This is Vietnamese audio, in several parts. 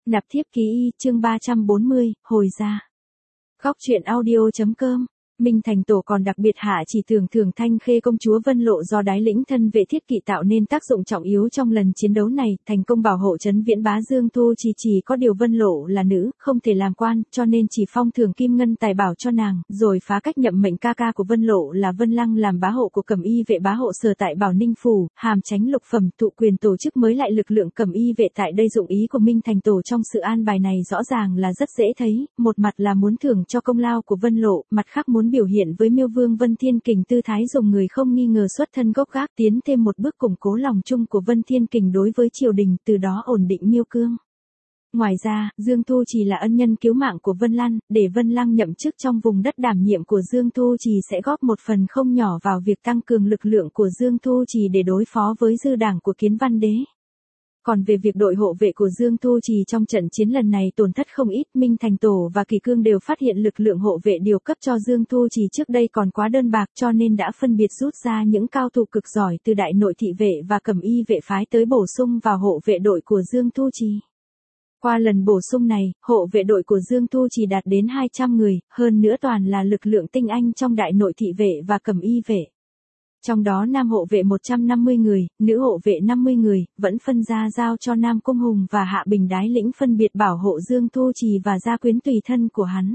Nạp thiếp ký y, chương 340, hồi ra. Góc truyện audio.com. Minh Thành Tổ còn đặc biệt hạ chỉ thưởng Thanh Khê công chúa Vân Lộ do đái lĩnh thân vệ thiết kỵ tạo nên tác dụng trọng yếu trong lần chiến đấu này, thành công bảo hộ trấn Viễn Bá Dương Thu chỉ có điều Vân Lộ là nữ, không thể làm quan, cho nên chỉ phong thưởng kim ngân tài bảo cho nàng, rồi phá cách nhậm mệnh ca ca của Vân Lộ là Vân Lăng làm bá hộ của Cẩm Y vệ bá hộ sở tại Bảo Ninh phủ, hàm tránh lục phẩm, thụ quyền tổ chức mới lại lực lượng Cẩm Y vệ tại đây. Dụng ý của Minh Thành Tổ trong sự an bài này rõ ràng là rất dễ thấy, một mặt là muốn thưởng cho công lao của Vân Lộ, mặt khác muốn biểu hiện với Miêu Vương Vân Thiên Kình tư thái dùng người không nghi ngờ xuất thân gốc gác, tiến thêm một bước củng cố lòng chung của Vân Thiên Kình đối với triều đình, từ đó ổn định Miêu Cương. Ngoài ra, Dương Thu Trì là ân nhân cứu mạng của Vân Lan, để Vân Lăng nhậm chức trong vùng đất đảm nhiệm của Dương Thu Trì sẽ góp một phần không nhỏ vào việc tăng cường lực lượng của Dương Thu Trì để đối phó với dư đảng của Kiến Văn Đế. Còn về việc đội hộ vệ của Dương Thu Trì trong trận chiến lần này tổn thất không ít, Minh Thành Tổ và Kỳ Cương đều phát hiện lực lượng hộ vệ điều cấp cho Dương Thu Trì trước đây còn quá đơn bạc, cho nên đã phân biệt rút ra những cao thủ cực giỏi từ đại nội thị vệ và Cẩm Y vệ phái tới bổ sung vào hộ vệ đội của Dương Thu Trì. Qua lần bổ sung này, hộ vệ đội của Dương Thu Trì đạt đến 200 người, hơn nữa toàn là lực lượng tinh anh trong đại nội thị vệ và Cẩm Y vệ. Trong đó nam hộ vệ 150 người, nữ hộ vệ 50 người, vẫn phân ra giao cho Nam Cung Hùng và Hạ Bình đái lĩnh phân biệt bảo hộ Dương Thu Trì và gia quyến tùy thân của hắn.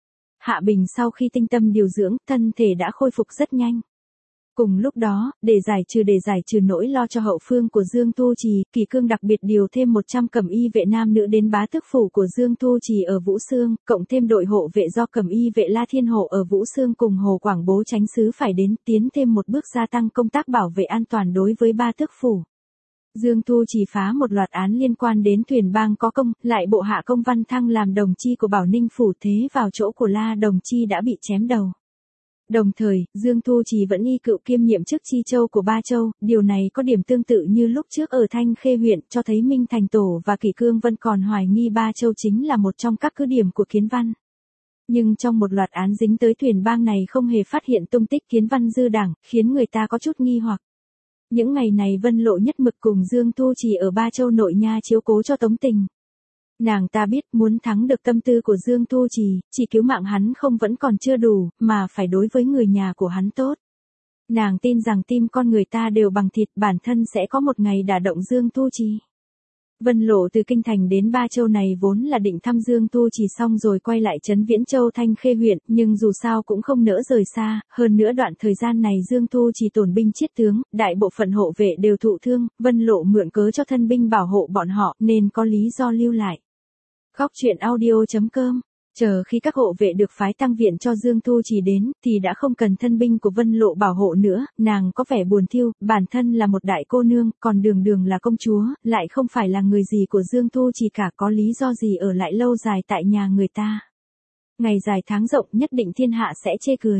Hạ Bình sau khi tinh tâm điều dưỡng, thân thể đã khôi phục rất nhanh. Cùng lúc đó, để giải trừ nỗi lo cho hậu phương của Dương Thu Trì, Kỳ Cương đặc biệt điều thêm 100 Cẩm Y vệ nam nữ đến bá tước phủ của Dương Thu Trì ở Vũ Xương, cộng thêm đội hộ vệ do Cẩm Y vệ La Thiên Hộ ở Vũ Xương cùng Hồ Quảng Bố Chánh sứ phải đến, tiến thêm một bước gia tăng công tác bảo vệ an toàn đối với bá tước phủ. Dương Thu Trì phá một loạt án liên quan đến Thuyền Bang có công, lại bộ hạ công Văn Thăng làm đồng chi của Bảo Ninh phủ, thế vào chỗ của La Đồng Chi đã bị chém đầu. Đồng thời, Dương Thu Trì vẫn y cựu kiêm nhiệm chức chi châu của Ba Châu, điều này có điểm tương tự như lúc trước ở Thanh Khê huyện, cho thấy Minh Thành Tổ và Kỷ Cương vẫn còn hoài nghi Ba Châu chính là một trong các cứ điểm của Kiến Văn. Nhưng trong một loạt án dính tới Thuyền Bang này không hề phát hiện tung tích Kiến Văn dư đảng, khiến người ta có chút nghi hoặc. Những ngày này Vân Lộ nhất mực cùng Dương Thu Trì ở Ba Châu nội nha chiếu cố cho Tống Tình. Nàng ta biết muốn thắng được tâm tư của Dương Thu Trì, chỉ cứu mạng hắn không vẫn còn chưa đủ, mà phải đối với người nhà của hắn tốt. Nàng tin rằng tim con người ta đều bằng thịt, bản thân sẽ có một ngày đả động Dương Thu Trì. Vân Lộ từ Kinh Thành đến Ba Châu này vốn là định thăm Dương Thu Trì xong rồi quay lại trấn Viễn Châu Thanh Khê huyện, nhưng dù sao cũng không nỡ rời xa, hơn nữa đoạn thời gian này Dương Thu Trì tổn binh chiết tướng, đại bộ phận hộ vệ đều thụ thương, Vân Lộ mượn cớ cho thân binh bảo hộ bọn họ nên có lý do lưu lại. Góc truyện audio.com. Chờ khi các hộ vệ được phái tăng viện cho Dương Thu Trì đến, thì đã không cần thân binh của Vân Lộ bảo hộ nữa, nàng có vẻ buồn thiêu, bản thân là một đại cô nương, còn đường là công chúa, lại không phải là người gì của Dương Thu Trì cả, có lý do gì ở lại lâu dài tại nhà người ta. Ngày dài tháng rộng nhất định thiên hạ sẽ chê cười.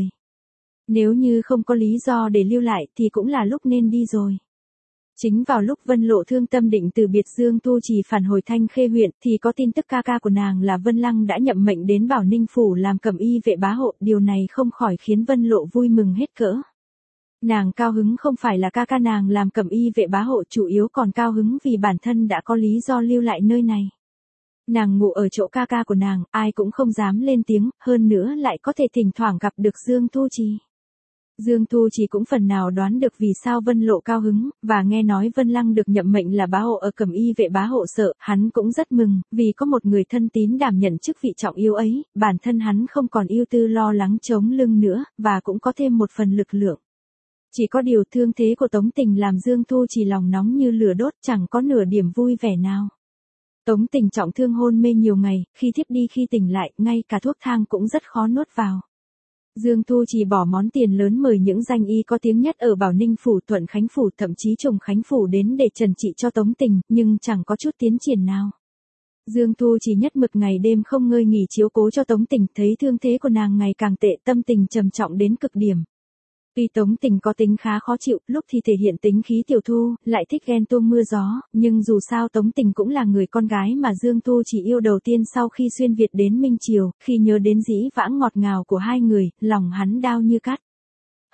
Nếu như không có lý do để lưu lại thì cũng là lúc nên đi rồi. Chính vào lúc Vân Lộ thương tâm định từ biệt Dương Thu Trì phản hồi Thanh Khê huyện thì có tin tức ca ca của nàng là Vân Lăng đã nhậm mệnh đến Bảo Ninh phủ làm Cẩm Y vệ bá hộ, điều này không khỏi khiến Vân Lộ vui mừng hết cỡ. Nàng cao hứng không phải là ca ca nàng làm Cẩm Y vệ bá hộ, chủ yếu còn cao hứng vì bản thân đã có lý do lưu lại nơi này. Nàng ngủ ở chỗ ca ca của nàng, ai cũng không dám lên tiếng, hơn nữa lại có thể thỉnh thoảng gặp được Dương Thu Trì. Dương Thu Trì cũng phần nào đoán được vì sao Vân Lộ cao hứng, và nghe nói Vân Lăng được nhậm mệnh là bá hộ ở Cẩm Y vệ bá hộ sở, hắn cũng rất mừng, vì có một người thân tín đảm nhận chức vị trọng yếu ấy, bản thân hắn không còn ưu tư lo lắng chống lưng nữa, và cũng có thêm một phần lực lượng. Chỉ có điều thương thế của Tống Tình làm Dương Thu Trì lòng nóng như lửa đốt, chẳng có nửa điểm vui vẻ nào. Tống Tình trọng thương hôn mê nhiều ngày, khi thiếp đi khi tỉnh lại, ngay cả thuốc thang cũng rất khó nuốt vào. Dương Thu Trì bỏ món tiền lớn mời những danh y có tiếng nhất ở Bảo Ninh phủ, Thuận Khánh phủ, thậm chí Trùng Khánh phủ đến để trần trị cho Tống Tình, nhưng chẳng có chút tiến triển nào. Dương Thu Trì nhất mực ngày đêm không ngơi nghỉ chiếu cố cho Tống Tình, thấy thương thế của nàng ngày càng tệ, tâm tình trầm trọng đến cực điểm. Tuy Tống Tình có tính khá khó chịu, lúc thì thể hiện tính khí tiểu thu, lại thích ghen tuông mưa gió, nhưng dù sao Tống Tình cũng là người con gái mà Dương Thu Trì yêu đầu tiên sau khi xuyên Việt đến Minh Triều, khi nhớ đến dĩ vãng ngọt ngào của hai người, lòng hắn đau như cắt.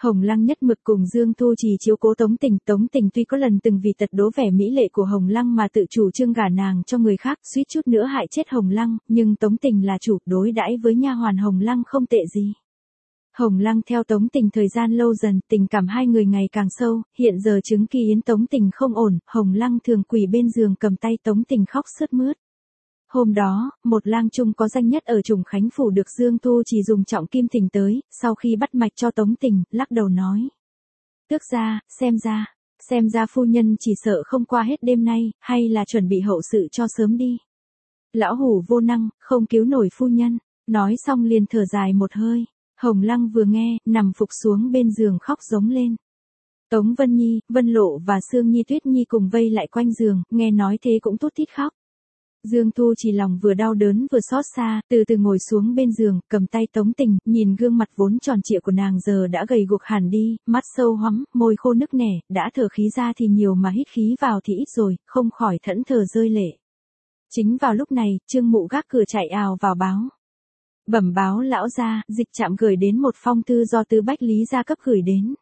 Hồng Lăng nhất mực cùng Dương Thu Trì chiếu cố Tống Tình tuy có lần từng vì tật đố vẻ mỹ lệ của Hồng Lăng mà tự chủ trương gả nàng cho người khác, suýt chút nữa hại chết Hồng Lăng, nhưng Tống Tình là chủ, đối đãi với nha hoàn Hồng Lăng không tệ gì. Hồng Lăng theo Tống Tình thời gian lâu dần, tình cảm hai người ngày càng sâu, hiện giờ chứng kỳ yến Tống Tình không ổn, Hồng Lăng thường quỳ bên giường cầm tay Tống Tình khóc sướt mướt. Hôm đó, một lang trung có danh nhất ở Trùng Khánh Phủ được Dương Thu Trì dùng trọng kim thỉnh tới, sau khi bắt mạch cho Tống Tình, lắc đầu nói. Tước ra, xem ra phu nhân chỉ sợ không qua hết đêm nay, hay là chuẩn bị hậu sự cho sớm đi. Lão hủ vô năng, không cứu nổi phu nhân, nói xong liền thở dài một hơi. Hồng Lăng vừa nghe, nằm phục xuống bên giường khóc giống lên. Tống Vân Nhi, Vân Lộ và Sương Nhi Tuyết Nhi cùng vây lại quanh giường, nghe nói thế cũng tút tít khóc. Dương Thu Trì lòng vừa đau đớn vừa xót xa, từ từ ngồi xuống bên giường, cầm tay Tống Tình, nhìn gương mặt vốn tròn trịa của nàng giờ đã gầy guộc hẳn đi, mắt sâu hoắm, môi khô nức nẻ, đã thở khí ra thì nhiều mà hít khí vào thì ít rồi, không khỏi thẫn thờ rơi lệ. Chính vào lúc này, Trương Mụ gác cửa chạy ào vào báo. Bẩm báo lão gia, dịch trạm gửi đến một phong thư do Tứ Bách Lý gia cấp gửi đến.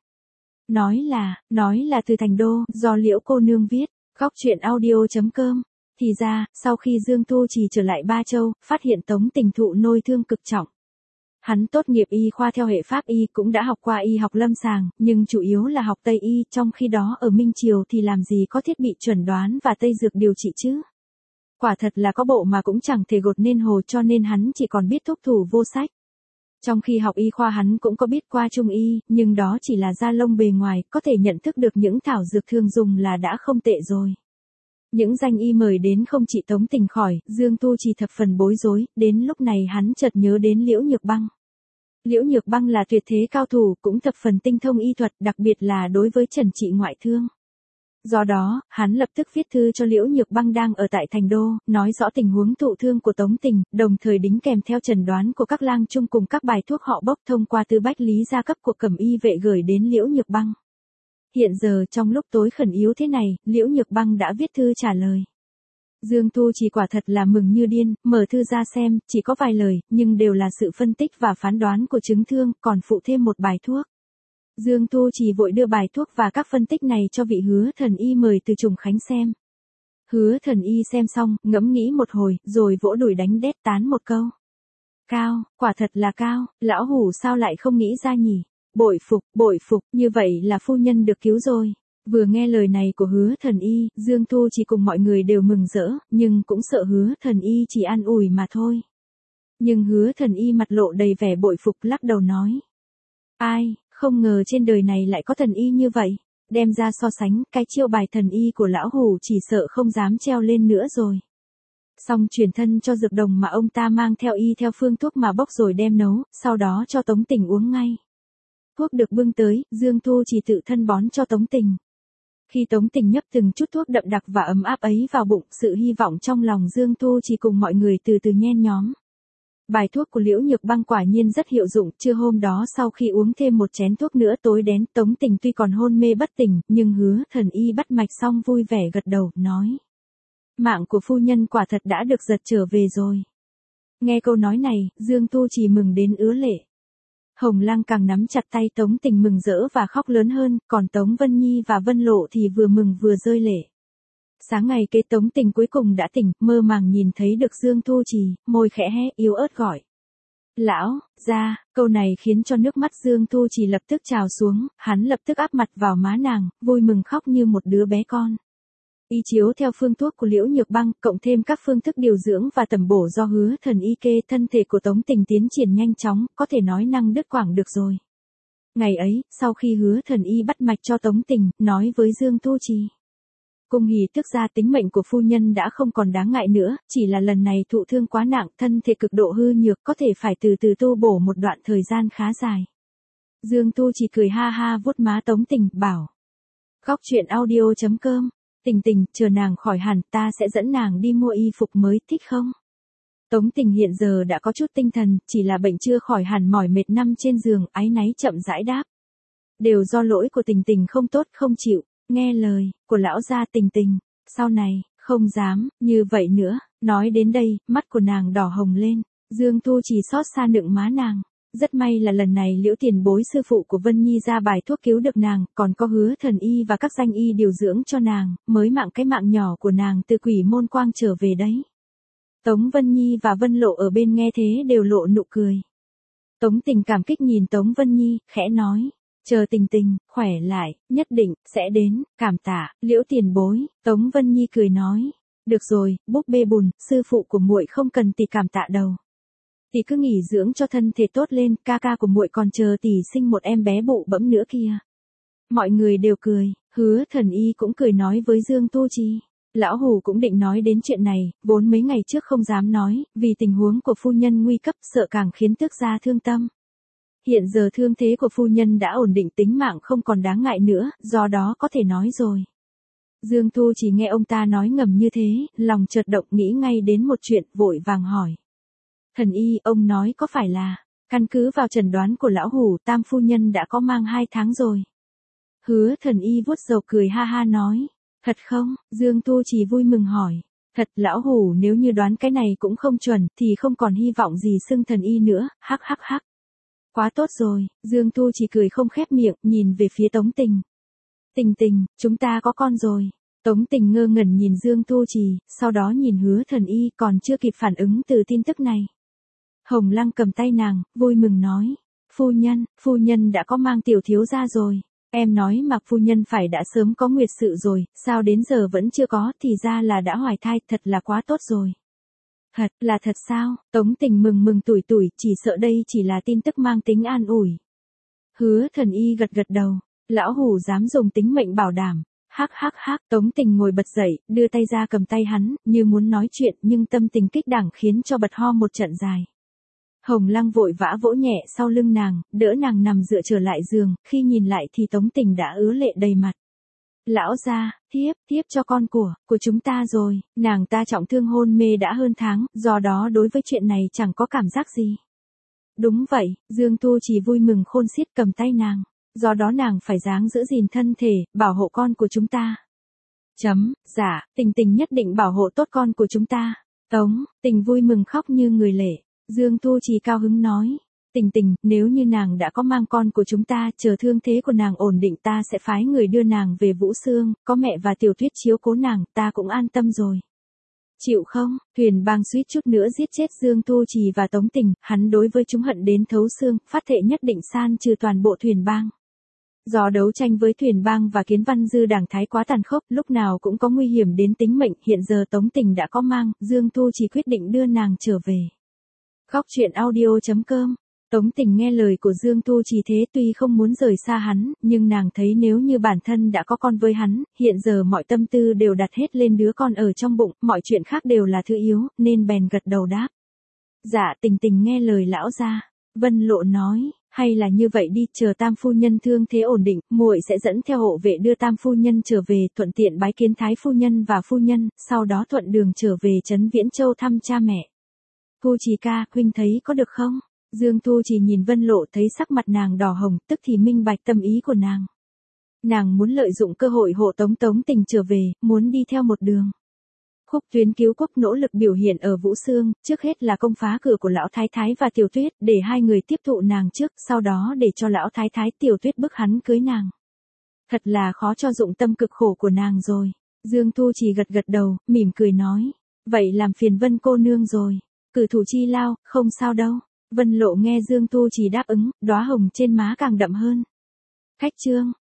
Nói là từ thành đô, do Liễu cô nương viết, góc truyện audio.com. Thì ra, sau khi Dương Thu Trì trở lại Ba Châu, phát hiện Tống Tình thụ nôi thương cực trọng. Hắn tốt nghiệp y khoa theo hệ pháp y, cũng đã học qua y học lâm sàng, nhưng chủ yếu là học Tây y, trong khi đó ở Minh Triều thì làm gì có thiết bị chuẩn đoán và Tây dược điều trị chứ. Quả thật là có bộ mà cũng chẳng thể gột nên hồ, cho nên hắn chỉ còn biết thuốc thủ vô sách. Trong khi học y khoa hắn cũng có biết qua trung y, nhưng đó chỉ là da lông bề ngoài, có thể nhận thức được những thảo dược thường dùng là đã không tệ rồi. Những danh y mời đến không chỉ Tống Tình khỏi, Dương Thu Trì thập phần bối rối, đến lúc này hắn chợt nhớ đến Liễu Nhược Băng. Liễu Nhược Băng là tuyệt thế cao thủ, cũng thập phần tinh thông y thuật, đặc biệt là đối với trần trị ngoại thương. Do đó, hắn lập tức viết thư cho Liễu Nhược Băng đang ở tại thành đô, nói rõ tình huống thụ thương của Tống Tình, đồng thời đính kèm theo chẩn đoán của các lang trung cùng các bài thuốc họ bốc thông qua Tứ Bách Lý gia cấp của Cẩm Y vệ gửi đến Liễu Nhược Băng. Hiện giờ trong lúc tối khẩn yếu thế này, Liễu Nhược Băng đã viết thư trả lời. Dương Thu Trì quả thật là mừng như điên, mở thư ra xem, chỉ có vài lời, nhưng đều là sự phân tích và phán đoán của chứng thương, còn phụ thêm một bài thuốc. Dương Thu Trì vội đưa bài thuốc và các phân tích này cho vị Hứa Thần Y mời từ Trùng Khánh xem. Hứa Thần Y xem xong, ngẫm nghĩ một hồi, rồi vỗ đùi đánh đét tán một câu. Cao, quả thật là cao, lão hủ sao lại không nghĩ ra nhỉ? Bội phục, như vậy là phu nhân được cứu rồi. Vừa nghe lời này của Hứa Thần Y, Dương Thu Trì cùng mọi người đều mừng rỡ, nhưng cũng sợ Hứa Thần Y chỉ an ủi mà thôi. Nhưng Hứa Thần Y mặt lộ đầy vẻ bội phục, lắc đầu nói. Ai, không ngờ trên đời này lại có thần y như vậy. Đem ra so sánh, cái chiêu bài thần y của lão hủ chỉ sợ không dám treo lên nữa rồi. Xong truyền thân cho dược đồng mà ông ta mang theo y theo phương thuốc mà bốc rồi đem nấu, sau đó cho Tống Tình uống ngay. Thuốc được bưng tới, Dương Thu Trì tự thân bón cho Tống Tình. Khi Tống Tình nhấp từng chút thuốc đậm đặc và ấm áp ấy vào bụng, sự hy vọng trong lòng Dương Thu Trì cùng mọi người từ từ nhen nhóm. Bài thuốc của Liễu Nhược Băng quả nhiên rất hiệu dụng, trưa hôm đó sau khi uống thêm một chén thuốc nữa tối đến, Tống Tình tuy còn hôn mê bất tỉnh, nhưng Hứa Thần Y bắt mạch xong vui vẻ gật đầu, nói. Mạng của phu nhân quả thật đã được giật trở về rồi. Nghe câu nói này, Dương Thu Trì mừng đến ứa lệ. Hồng Lăng càng nắm chặt tay Tống Tình mừng rỡ và khóc lớn hơn, còn Tống Vân Nhi và Vân Lộ thì vừa mừng vừa rơi lệ. Sáng ngày kế Tống Tình cuối cùng đã tỉnh, mơ màng nhìn thấy được Dương Thu Trì, môi khẽ hé yếu ớt gọi. Lão, ra, câu này khiến cho nước mắt Dương Thu Trì lập tức trào xuống, hắn lập tức áp mặt vào má nàng, vui mừng khóc như một đứa bé con. Y chiếu theo phương thuốc của Liễu Nhược Băng, cộng thêm các phương thức điều dưỡng và tẩm bổ do Hứa Thần Y kê, thân thể của Tống Tình tiến triển nhanh chóng, có thể nói năng đứt quãng được rồi. Ngày ấy, sau khi Hứa Thần Y bắt mạch cho Tống Tình, nói với Dương Thu Trì. Cung hỉ tức ra tính mệnh của phu nhân đã không còn đáng ngại nữa, chỉ là lần này thụ thương quá nặng, thân thể cực độ hư nhược, có thể phải từ từ tu bổ một đoạn thời gian khá dài. Dương Thu Trì cười ha ha vuốt má Tống Tình, bảo. Góc truyện audio.com. Tình, chờ nàng khỏi hẳn, ta sẽ dẫn nàng đi mua y phục mới, thích không? Tống Tình hiện giờ đã có chút tinh thần, chỉ là bệnh chưa khỏi hẳn, mỏi mệt nằm trên giường, áy náy chậm rãi đáp. Đều do lỗi của Tình không tốt, không chịu, nghe lời của lão gia. Tình, sau này, không dám, như vậy nữa. Nói đến đây, mắt của nàng đỏ hồng lên, Dương Thu Trì xót xa nựng má nàng. Rất may là lần này Liễu tiền bối sư phụ của Vân Nhi ra bài thuốc cứu được nàng, còn có Hứa Thần Y và các danh y điều dưỡng cho nàng, mới cái mạng nhỏ của nàng từ quỷ môn quang trở về đấy. Tống Vân Nhi và Vân Lộ ở bên nghe thế đều lộ nụ cười. Tống Tình cảm kích nhìn Tống Vân Nhi, khẽ nói. Chờ Tình Tình, khỏe lại, nhất định, sẽ đến, cảm tạ, Liễu tiền bối, Tống Vân Nhi cười nói. Được rồi, búp bê bùn, sư phụ của muội không cần tỷ cảm tạ đâu. Tỷ cứ nghỉ dưỡng cho thân thể tốt lên, ca ca của muội còn chờ tỷ sinh một em bé bụ bẫm nữa kia. Mọi người đều cười, Hứa Thần Y cũng cười nói với Dương Tu Trì. Lão Hủ cũng định nói đến chuyện này, vốn mấy ngày trước không dám nói, vì tình huống của phu nhân nguy cấp sợ càng khiến tước gia thương tâm. Hiện giờ thương thế của phu nhân đã ổn định, tính mạng không còn đáng ngại nữa, do đó có thể nói rồi. Dương Tu chỉ nghe ông ta nói ngầm như thế, lòng chợt động nghĩ ngay đến một chuyện, vội vàng hỏi. Thần Y, ông nói có phải là, căn cứ vào chẩn đoán của lão Hủ, tam phu nhân đã có mang 2 tháng rồi. Hứa Thần Y vuốt râu cười ha ha nói. Thật không? Dương Tu chỉ vui mừng hỏi. Thật, lão Hủ nếu như đoán cái này cũng không chuẩn, thì không còn hy vọng gì xưng thần y nữa, hắc hắc hắc. Quá tốt rồi, Dương Tu chỉ cười không khép miệng, nhìn về phía Tống Tình. Tình Tình, chúng ta có con rồi. Tống Tình ngơ ngẩn nhìn Dương Tu Trì, sau đó nhìn Hứa Thần Y, còn chưa kịp phản ứng từ tin tức này. Hồng Lăng cầm tay nàng, vui mừng nói. Phu nhân đã có mang tiểu thiếu gia rồi. Em nói mà phu nhân phải đã sớm có nguyệt sự rồi, sao đến giờ vẫn chưa có, thì ra là đã hoài thai, thật là quá tốt rồi. Thật, là thật sao? Tống Tình mừng tủi tủi, chỉ sợ đây chỉ là tin tức mang tính an ủi. Hứa Thần Y gật gật đầu, lão Hủ dám dùng tính mệnh bảo đảm. Hắc hắc hắc, Tống Tình ngồi bật dậy, đưa tay ra cầm tay hắn, như muốn nói chuyện nhưng tâm tình kích động khiến cho bật ho một trận dài. Hồng Lăng vội vã vỗ nhẹ sau lưng nàng, đỡ nàng nằm dựa trở lại giường, khi nhìn lại thì Tống Tình đã ứa lệ đầy mặt. Lão gia, tiếp cho con của chúng ta rồi, nàng ta trọng thương hôn mê đã hơn tháng, do đó đối với chuyện này chẳng có cảm giác gì. Đúng vậy, Dương Tu chỉ vui mừng khôn xiết cầm tay nàng, do đó nàng phải ráng giữ gìn thân thể, bảo hộ con của chúng ta. Dạ, Tình Tình nhất định bảo hộ tốt con của chúng ta. Tống Tình vui mừng khóc như người lệ. Dương Tu Trì cao hứng nói, Tình Tình, nếu như nàng đã có mang con của chúng ta, chờ thương thế của nàng ổn định ta sẽ phái người đưa nàng về Vũ Sương, có mẹ và Tiểu Tuyết chiếu cố nàng, ta cũng an tâm rồi. Chịu không? Thuyền Bang suýt chút nữa giết chết Dương Tu Trì và Tống Tình, hắn đối với chúng hận đến thấu xương, phát thệ nhất định san trừ toàn bộ Thuyền Bang. Do đấu tranh với Thuyền Bang và Kiến Văn Dư đảng thái quá tàn khốc, lúc nào cũng có nguy hiểm đến tính mệnh, hiện giờ Tống Tình đã có mang, Dương Tu Trì quyết định đưa nàng trở về. Khóc chuyện audio.com. Tống Tình nghe lời của Dương Tu Trì thế tuy không muốn rời xa hắn, nhưng nàng thấy nếu như bản thân đã có con với hắn, hiện giờ mọi tâm tư đều đặt hết lên đứa con ở trong bụng, mọi chuyện khác đều là thứ yếu, nên bèn gật đầu đáp. Dạ, Tình Tình nghe lời lão gia. Vân Lộ nói, hay là như vậy đi, chờ tam phu nhân thương thế ổn định, muội sẽ dẫn theo hộ vệ đưa tam phu nhân trở về, thuận tiện bái kiến thái phu nhân và phu nhân, sau đó thuận đường trở về trấn Viễn Châu thăm cha mẹ. Tu Trì ca, huynh thấy có được không? Dương Tu Trì nhìn Vân Lộ thấy sắc mặt nàng đỏ hồng, tức thì minh bạch tâm ý của nàng. Nàng muốn lợi dụng cơ hội hộ Tống Tình trở về, muốn đi theo một đường. Khúc Tuyến cứu quốc nỗ lực biểu hiện ở Vũ Sương, trước hết là công phá cửa của lão thái thái và Tiểu Tuyết, để hai người tiếp thụ nàng trước, sau đó để cho lão thái thái Tiểu Tuyết bức hắn cưới nàng. Thật là khó cho dụng tâm cực khổ của nàng rồi. Dương Tu Trì gật gật đầu, mỉm cười nói. Vậy làm phiền Vân cô nương rồi. Cử thủ chi lao, không sao đâu. Vân Lộ nghe Dương Tu Trì đáp ứng, đóa hồng trên má càng đậm hơn. Khách trương.